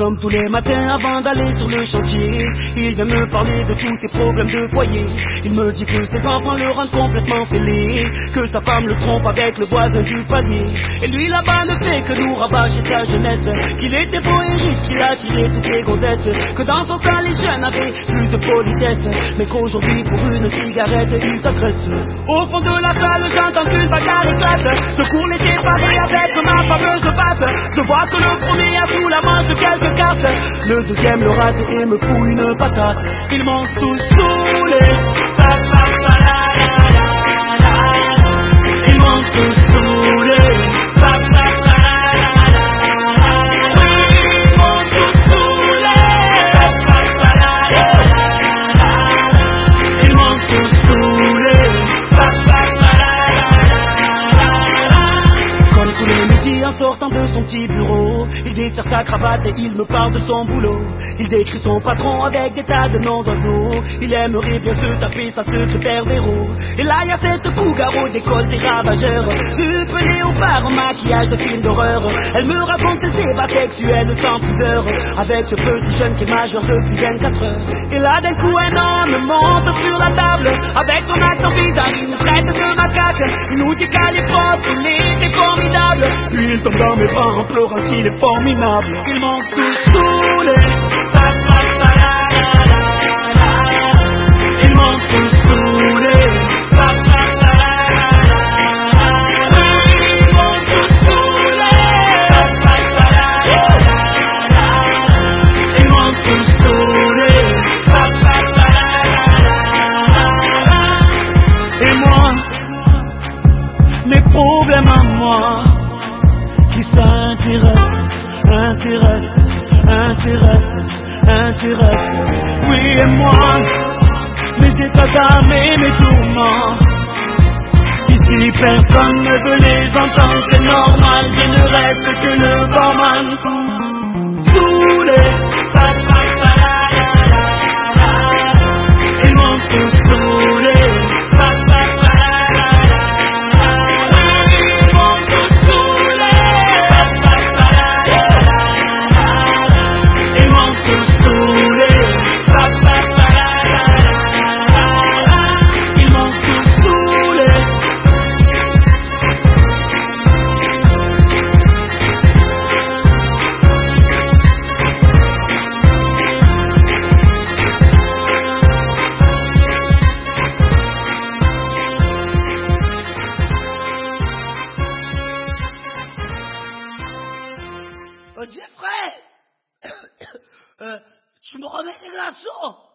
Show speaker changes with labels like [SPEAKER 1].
[SPEAKER 1] Comme tous les matins avant d'aller sur le chantier, il vient me parler de tous ses problèmes de foyer. Il me dit que ses enfants le rendent complètement fêlé, que sa femme le trompe avec le voisin du palier. Et lui là-bas ne fait que nous rabâcher sa jeunesse, qu'il était beau et riche, qu'il a tiré toutes les gonzesses, que dans son temps les jeunes avaient plus de politesse, mais qu'aujourd'hui pour une cigarette il t'agresse. Au fond de la salle j'entends qu'une bagarre éclate, je cours les déparés avec ma fameuse batte. Je vois que le premier a sous la manche quelques cartes, le deuxième le rate et me fout une patate. Ils m'ont tous saoulé, ils m'ont tous saoulé. Sortant de son petit bureau, il desserre sa cravate et il me parle de son boulot. Il décrit son patron avec des tas de noms d'oiseaux. Il aimerait bien se taper sa secrétaire d'héros. Et là y a cette cougar au décolleté ravageur, jupe léopard, maquillage de film d'horreur. Elle me raconte ses ébats sexuels sans pudeur, avec ce petit jeune qui est majeur depuis 24 heures. Et là d'un coup un homme monte sur la table, avec son accent bizarre il nous traite de macaque. Il nous dit qu'à l'époque il était formidable, puis il tombe dans mes bras en pleurant qu'il est formidable. Ils m'ont tous saoulé, ils m'ont tous saoulé. Mes problèmes à moi qui intéresse, oui et moi, mes états d'âme et mes tourments. Ici personne ne veut les entendre, c'est normal, je ne reste que le barman. Saoulé, ils m'ont tous saoulé. Jeffrey, je me remets les glaçons.